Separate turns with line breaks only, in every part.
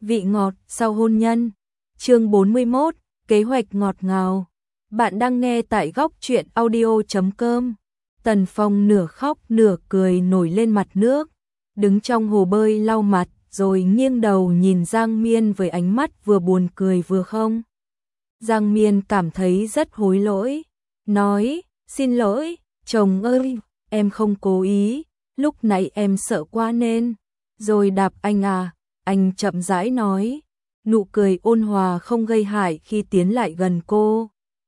vị ngọt sau hôn nhân. Chương 41, kế hoạch ngọt ngào. Bạn đang nghe tại góc truyện audio.com. Tần Phong nửa khóc nửa cười nổi lên mặt nước, đứng trong hồ bơi lau mặt rồi nghiêng đầu nhìn Giang Miên với ánh mắt vừa buồn cười vừa không. Giang Miên cảm thấy rất hối lỗi, nói, xin lỗi, chồng ơi, em không cố ý, lúc nãy em sợ quá nên. Rồi đạp anh à, anh chậm rãi nói, nụ cười ôn hòa không gây hại khi tiến lại gần cô.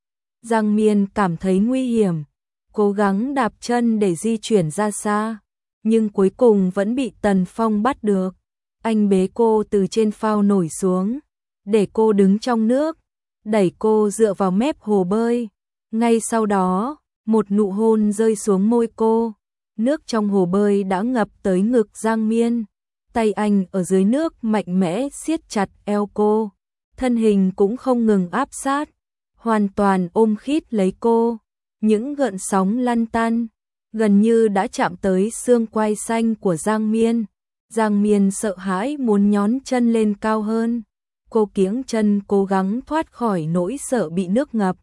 Giang Miên cảm thấy nguy hiểm, cố gắng đạp chân để di chuyển ra xa, nhưng cuối cùng vẫn bị Tần Phong bắt được. Anh bế cô từ trên phao nổi xuống, để cô đứng trong nước, đẩy cô dựa vào mép hồ bơi. Ngay sau đó, một nụ hôn rơi xuống môi cô. Nước trong hồ bơi đã ngập tới ngực Giang Miên. Tay anh ở dưới nước mạnh mẽ siết chặt eo cô, thân hình cũng không ngừng áp sát, hoàn toàn ôm khít lấy cô. Những gợn sóng lăn tăn, gần như đã chạm tới xương quai xanh của Giang Miên. Giang Miên sợ hãi muốn nhón chân lên cao hơn. Cô kiễng chân cố gắng thoát khỏi nỗi sợ bị nước ngập.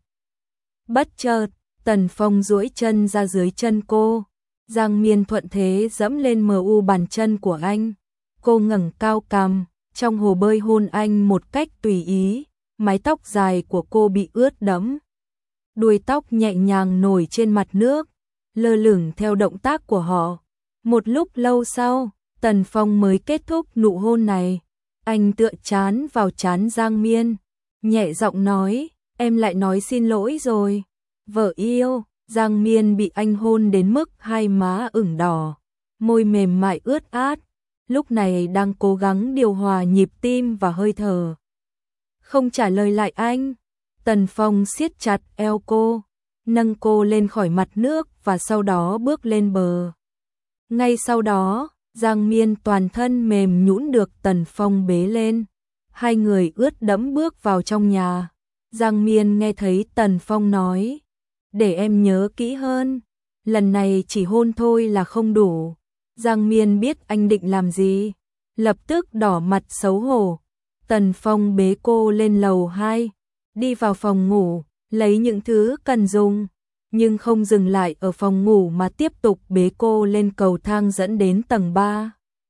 Bất chợt, Tần Phong duỗi chân ra dưới chân cô. Giang Miên thuận thế dẫm lên mu bàn chân của anh. Cô ngẩng cao cằm, trong hồ bơi hôn anh một cách tùy ý. Mái tóc dài của cô bị ướt đẫm. Đuôi tóc nhẹ nhàng nổi trên mặt nước, lơ lửng theo động tác của họ. Một lúc lâu sau, Tần Phong mới kết thúc nụ hôn này. Anh tựa trán vào trán Giang Miên, nhẹ giọng nói, em lại nói xin lỗi rồi. Vợ yêu. Giang Miên bị anh hôn đến mức hai má ửng đỏ, môi mềm mại ướt át, lúc này đang cố gắng điều hòa nhịp tim và hơi thở. Không trả lời lại anh, Tần Phong siết chặt eo cô, nâng cô lên khỏi mặt nước và sau đó bước lên bờ. Ngay sau đó, Giang Miên toàn thân mềm nhũn được Tần Phong bế lên. Hai người ướt đẫm bước vào trong nhà. Giang Miên nghe thấy Tần Phong nói, để em nhớ kỹ hơn, lần này chỉ hôn thôi là không đủ. Giang Miên biết anh định làm gì, lập tức đỏ mặt xấu hổ. Tần Phong bế cô lên lầu 2, đi vào phòng ngủ, lấy những thứ cần dùng, nhưng không dừng lại ở phòng ngủ mà tiếp tục bế cô lên cầu thang dẫn đến tầng 3.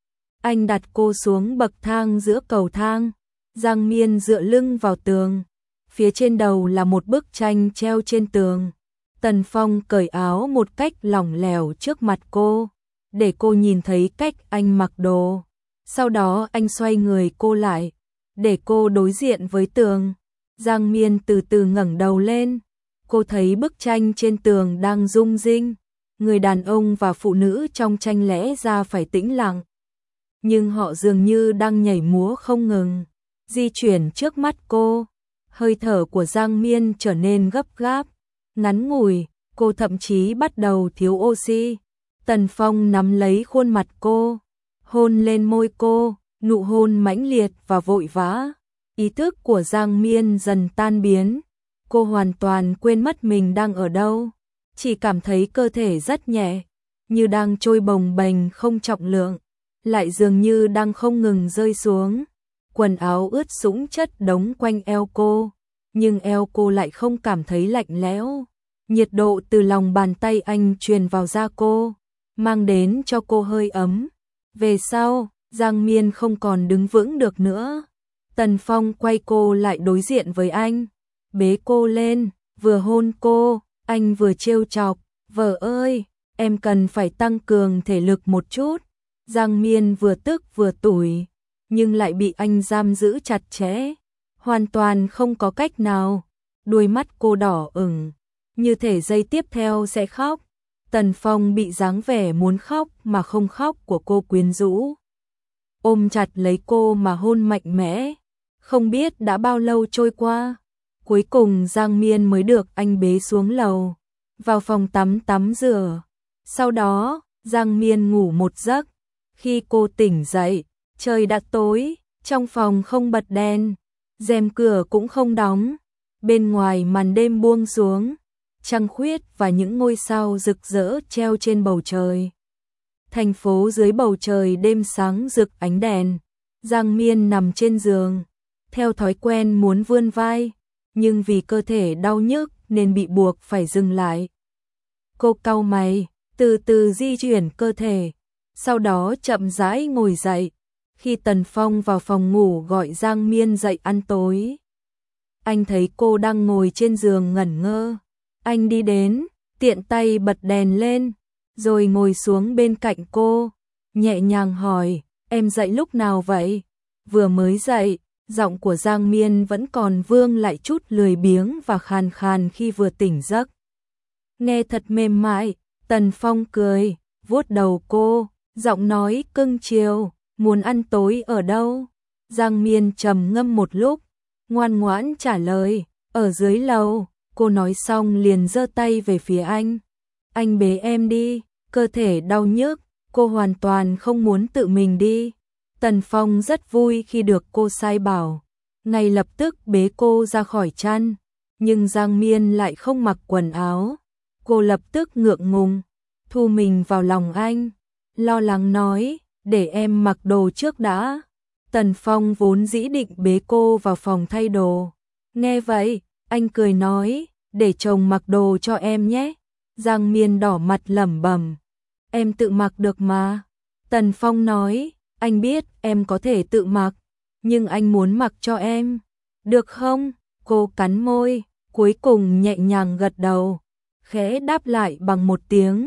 Anh đặt cô xuống bậc thang giữa cầu thang, Giang Miên dựa lưng vào tường, phía trên đầu là một bức tranh treo trên tường. Tần Phong cởi áo một cách lỏng lẻo trước mặt cô, để cô nhìn thấy cách anh mặc đồ. Sau đó anh xoay người cô lại, để cô đối diện với tường. Giang Miên từ từ ngẩng đầu lên, cô thấy bức tranh trên tường đang rung rinh. Người đàn ông và phụ nữ trong tranh lẽ ra phải tĩnh lặng, nhưng họ dường như đang nhảy múa không ngừng, di chuyển trước mắt cô. Hơi thở của Giang Miên trở nên gấp gáp, ngắn ngủi, cô thậm chí bắt đầu thiếu oxy. Tần Phong nắm lấy khuôn mặt cô, hôn lên môi cô, nụ hôn mãnh liệt và vội vã. Ý thức của Giang Miên dần tan biến, cô hoàn toàn quên mất mình đang ở đâu, chỉ cảm thấy cơ thể rất nhẹ, như đang trôi bồng bềnh không trọng lượng, lại dường như đang không ngừng rơi xuống. Quần áo ướt sũng chất đống quanh eo cô, nhưng eo cô lại không cảm thấy lạnh lẽo. Nhiệt độ từ lòng bàn tay anh truyền vào da cô, mang đến cho cô hơi ấm. Về sau, Giang Miên không còn đứng vững được nữa. Tần Phong quay cô lại đối diện với anh, bế cô lên, vừa hôn cô, anh vừa trêu chọc, vợ ơi, em cần phải tăng cường thể lực một chút. Giang Miên vừa tức vừa tủi, nhưng lại bị anh giam giữ chặt chẽ, hoàn toàn không có cách nào. Đôi mắt cô đỏ ửng, như thể giây tiếp theo sẽ khóc. Tần Phong bị dáng vẻ muốn khóc mà không khóc của cô quyến rũ, ôm chặt lấy cô mà hôn mạnh mẽ. Không biết đã bao lâu trôi qua, cuối cùng Giang Miên mới được anh bế xuống lầu, vào phòng tắm rửa. Sau đó, Giang Miên ngủ một giấc. Khi cô tỉnh dậy, trời đã tối, trong phòng không bật đèn, rèm cửa cũng không đóng. Bên ngoài màn đêm buông xuống, trăng khuyết và những ngôi sao rực rỡ treo trên bầu trời. Thành phố dưới bầu trời đêm sáng rực ánh đèn, Giang Miên nằm trên giường, theo thói quen muốn vươn vai, nhưng vì cơ thể đau nhức nên bị buộc phải dừng lại. Cô cau mày, từ từ di chuyển cơ thể, sau đó chậm rãi ngồi dậy. Khi Tần Phong vào phòng ngủ gọi Giang Miên dậy ăn tối, anh thấy cô đang ngồi trên giường ngẩn ngơ. Anh đi đến, tiện tay bật đèn lên, rồi ngồi xuống bên cạnh cô, nhẹ nhàng hỏi, em dậy lúc nào vậy? Vừa mới dậy, giọng của Giang Miên vẫn còn vương lại chút lười biếng và khàn khàn khi vừa tỉnh giấc. Nghe thật mềm mại, Tần Phong cười, vuốt đầu cô, giọng nói cưng chiều, muốn ăn tối ở đâu? Giang Miên trầm ngâm một lúc, ngoan ngoãn trả lời, ở dưới lầu. Cô nói xong liền giơ tay về phía anh. Anh bế em đi, cơ thể đau nhức, cô hoàn toàn không muốn tự mình đi. Tần Phong rất vui khi được cô sai bảo, ngay lập tức bế cô ra khỏi chăn, nhưng Giang Miên lại không mặc quần áo. Cô lập tức ngượng ngùng, thu mình vào lòng anh, lo lắng nói, để em mặc đồ trước đã. Tần Phong vốn dĩ định bế cô vào phòng thay đồ. Nghe vậy, anh cười nói, để chồng mặc đồ cho em nhé. Giang Miên đỏ mặt lẩm bẩm, em tự mặc được mà. Tần Phong nói, anh biết em có thể tự mặc, nhưng anh muốn mặc cho em. Được không? Cô cắn môi, cuối cùng nhẹ nhàng gật đầu, khẽ đáp lại bằng một tiếng,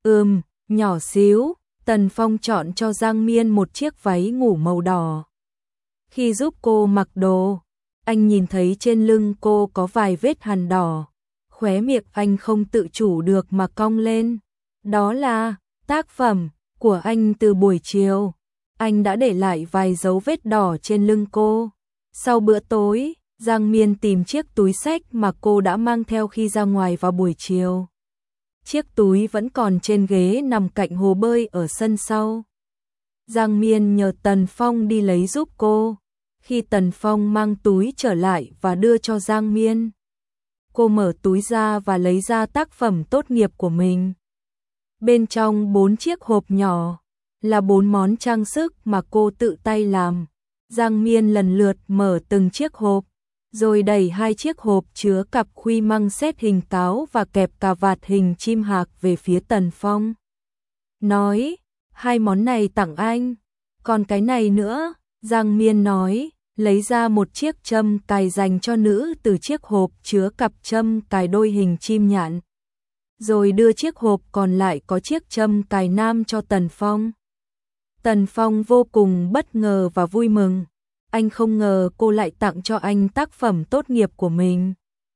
nhỏ xíu. Tần Phong chọn cho Giang Miên một chiếc váy ngủ màu đỏ. Khi giúp cô mặc đồ, anh nhìn thấy trên lưng cô có vài vết hằn đỏ, khóe miệng anh không tự chủ được mà cong lên. Đó là tác phẩm của anh từ buổi chiều. Anh đã để lại vài dấu vết đỏ trên lưng cô. Sau bữa tối, Giang Miên tìm chiếc túi xách mà cô đã mang theo khi ra ngoài vào buổi chiều. Chiếc túi vẫn còn trên ghế nằm cạnh hồ bơi ở sân sau. Giang Miên nhờ Tần Phong đi lấy giúp cô. Khi Tần Phong mang túi trở lại và đưa cho Giang Miên, cô mở túi ra và lấy ra tác phẩm tốt nghiệp của mình. Bên trong 4 chiếc hộp nhỏ là 4 món trang sức mà cô tự tay làm. Giang Miên lần lượt mở từng chiếc hộp, rồi đẩy 2 chiếc hộp chứa cặp khuy măng xét hình cáo và kẹp cà vạt hình chim hạc về phía Tần Phong. Nói, 2 món này tặng anh, còn cái này nữa. Giang Miên nói, lấy ra một chiếc châm cài dành cho nữ từ chiếc hộp chứa cặp châm cài đôi hình chim nhạn, rồi đưa chiếc hộp còn lại có chiếc châm cài nam cho Tần Phong. Tần Phong vô cùng bất ngờ và vui mừng. Anh không ngờ cô lại tặng cho anh tác phẩm tốt nghiệp của mình.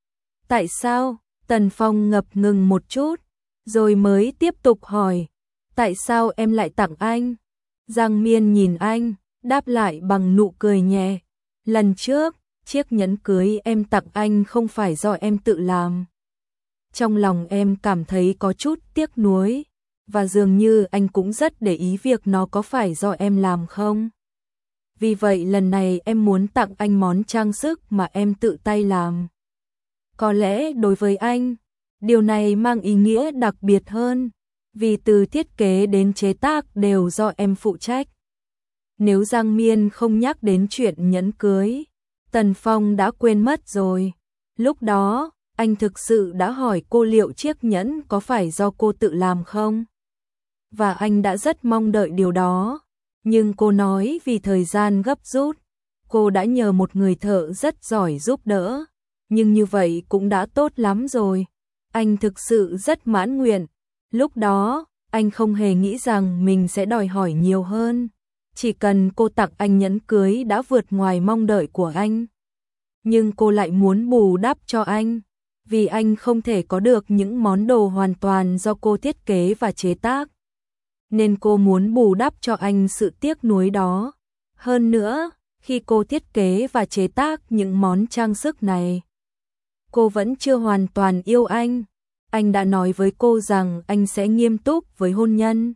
Tại sao? Tần Phong ngập ngừng một chút, rồi mới tiếp tục hỏi, tại sao em lại tặng anh? Giang Miên nhìn anh, đáp lại bằng nụ cười nhẹ. Lần trước, chiếc nhẫn cưới em tặng anh không phải do em tự làm. Trong lòng em cảm thấy có chút tiếc nuối, và dường như anh cũng rất để ý việc nó có phải do em làm không. Vì vậy lần này em muốn tặng anh món trang sức mà em tự tay làm. Có lẽ đối với anh, điều này mang ý nghĩa đặc biệt hơn, vì từ thiết kế đến chế tác đều do em phụ trách. Nếu Giang Miên không nhắc đến chuyện nhẫn cưới, Tần Phong đã quên mất rồi. Lúc đó, anh thực sự đã hỏi cô liệu chiếc nhẫn có phải do cô tự làm không? Và anh đã rất mong đợi điều đó. Nhưng cô nói vì thời gian gấp rút, cô đã nhờ một người thợ rất giỏi giúp đỡ. Nhưng như vậy cũng đã tốt lắm rồi. Anh thực sự rất mãn nguyện. Lúc đó, anh không hề nghĩ rằng mình sẽ đòi hỏi nhiều hơn. Chỉ cần cô tặng anh nhẫn cưới đã vượt ngoài mong đợi của anh. Nhưng cô lại muốn bù đắp cho anh, vì anh không thể có được những món đồ hoàn toàn do cô thiết kế và chế tác. Nên cô muốn bù đắp cho anh sự tiếc nuối đó. Hơn nữa, khi cô thiết kế và chế tác những món trang sức này, cô vẫn chưa hoàn toàn yêu anh. Anh đã nói với cô rằng anh sẽ nghiêm túc với hôn nhân,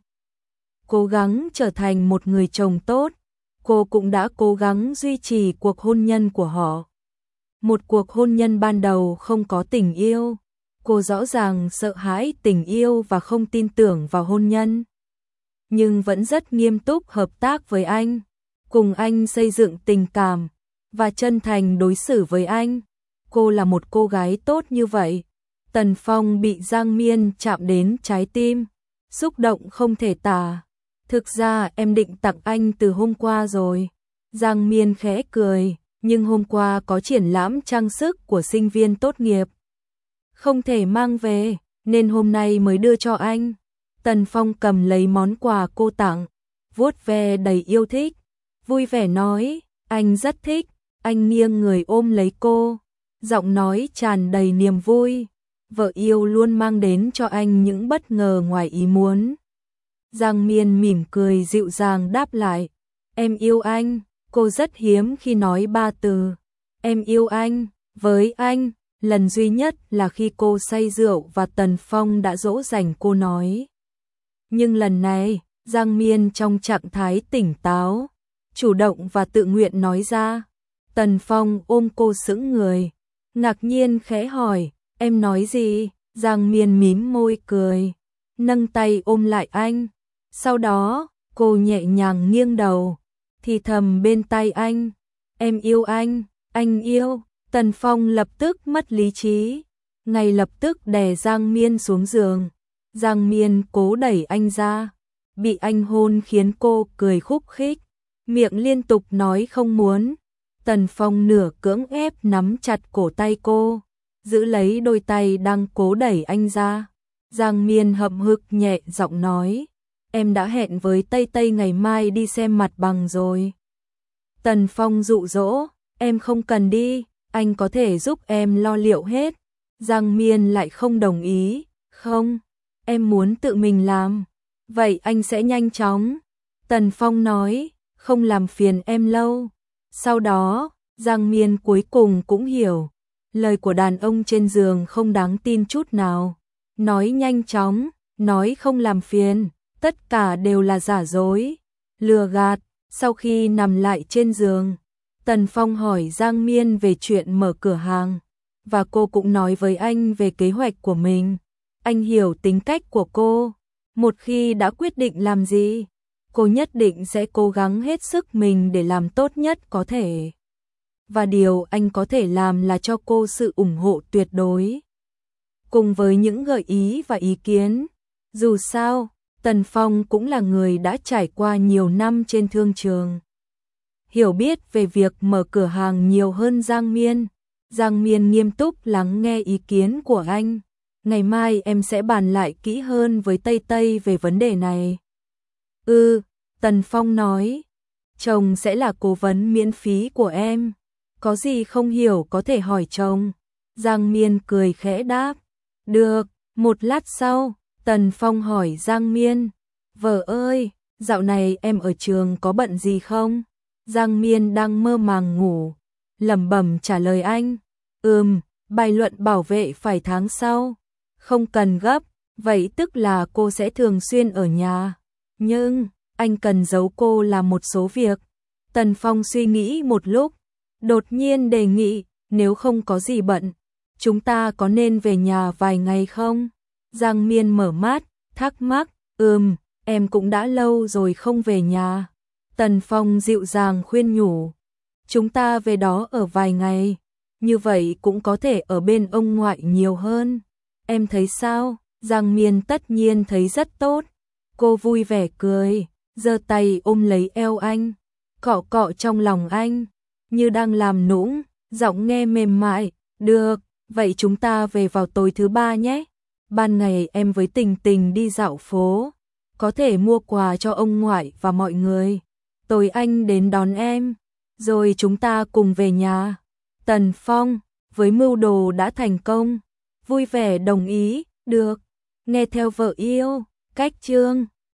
cố gắng trở thành một người chồng tốt. Cô cũng đã cố gắng duy trì cuộc hôn nhân của họ. Một cuộc hôn nhân ban đầu không có tình yêu. Cô rõ ràng sợ hãi tình yêu và không tin tưởng vào hôn nhân, nhưng vẫn rất nghiêm túc hợp tác với anh. cùng anh xây dựng tình cảm và chân thành đối xử với anh. Cô là một cô gái tốt như vậy. Tần Phong bị Giang Miên chạm đến trái tim, xúc động không thể tả. Thực ra em định tặng anh từ hôm qua rồi. Giang Miên khẽ cười, nhưng hôm qua có triển lãm trang sức của sinh viên tốt nghiệp. Không thể mang về, nên hôm nay mới đưa cho anh. Tần Phong cầm lấy món quà cô tặng, vuốt ve đầy yêu thích, vui vẻ nói, anh rất thích. Anh nghiêng người ôm lấy cô, giọng nói tràn đầy niềm vui. Vợ yêu luôn mang đến cho anh những bất ngờ ngoài ý muốn. Giang Miên mỉm cười dịu dàng đáp lại, em yêu anh. Cô rất hiếm khi nói 3 từ, em yêu anh, với anh. Lần duy nhất là khi cô say rượu và Tần Phong đã dỗ dành cô nói. Nhưng lần này, Giang Miên trong trạng thái tỉnh táo, chủ động và tự nguyện nói ra. Tần Phong ôm cô sững người, ngạc nhiên khẽ hỏi, em nói gì? Giang Miên mím môi cười, nâng tay ôm lại anh. Sau đó, cô nhẹ nhàng nghiêng đầu, thì thầm bên tai anh, em yêu anh yêu. Tần Phong lập tức mất lý trí, ngay lập tức đè Giang Miên xuống giường. Giang Miên cố đẩy anh ra, bị anh hôn khiến cô cười khúc khích, miệng liên tục nói không muốn. Tần Phong nửa cưỡng ép nắm chặt cổ tay cô, giữ lấy đôi tay đang cố đẩy anh ra. Giang Miên hậm hực nhẹ giọng nói, em đã hẹn với Tây Tây ngày mai đi xem mặt bằng rồi. Tần Phong dụ dỗ, em không cần đi, anh có thể giúp em lo liệu hết. Giang Miên lại không đồng ý, không, em muốn tự mình làm. Vậy anh sẽ nhanh chóng. Tần Phong nói, không làm phiền em lâu. Sau đó, Giang Miên cuối cùng cũng hiểu, lời của đàn ông trên giường không đáng tin chút nào. Nói nhanh chóng, nói không làm phiền, tất cả đều là giả dối, lừa gạt. Sau khi nằm lại trên giường, Tần Phong hỏi Giang Miên về chuyện mở cửa hàng, và cô cũng nói với anh về kế hoạch của mình. Anh hiểu tính cách của cô, một khi đã quyết định làm gì, cô nhất định sẽ cố gắng hết sức mình để làm tốt nhất có thể. Và điều anh có thể làm là cho cô sự ủng hộ tuyệt đối, cùng với những gợi ý và ý kiến. Dù sao, Tần Phong cũng là người đã trải qua nhiều năm trên thương trường, hiểu biết về việc mở cửa hàng nhiều hơn Giang Miên. Giang Miên nghiêm túc lắng nghe ý kiến của anh. Ngày mai em sẽ bàn lại kỹ hơn với Tây Tây về vấn đề này. Tần Phong nói, chồng sẽ là cố vấn miễn phí của em. Có gì không hiểu có thể hỏi chồng. Giang Miên cười khẽ đáp, được. Một lát sau, Tần Phong hỏi Giang Miên, vợ ơi, dạo này em ở trường có bận gì không? Giang Miên đang mơ màng ngủ, lẩm bẩm trả lời anh, bài luận bảo vệ phải tháng sau. Không cần gấp, vậy tức là cô sẽ thường xuyên ở nhà. Nhưng, anh cần giấu cô làm một số việc. Tần Phong suy nghĩ một lúc, đột nhiên đề nghị, nếu không có gì bận, chúng ta có nên về nhà vài ngày không? Giang Miên mở mắt, thắc mắc, em cũng đã lâu rồi không về nhà. Tần Phong dịu dàng khuyên nhủ, chúng ta về đó ở vài ngày, như vậy cũng có thể ở bên ông ngoại nhiều hơn. Em thấy sao? Giang Miên tất nhiên thấy rất tốt. Cô vui vẻ cười, giơ tay ôm lấy eo anh, cọ cọ trong lòng anh, như đang làm nũng, giọng nghe mềm mại, được, vậy chúng ta về vào tối thứ 3 nhé. Ban ngày em với Tình Tình đi dạo phố, có thể mua quà cho ông ngoại và mọi người. Tối anh đến đón em, rồi chúng ta cùng về nhà. Tần Phong, với mưu đồ đã thành công, vui vẻ đồng ý, được, nghe theo vợ yêu, cách chương.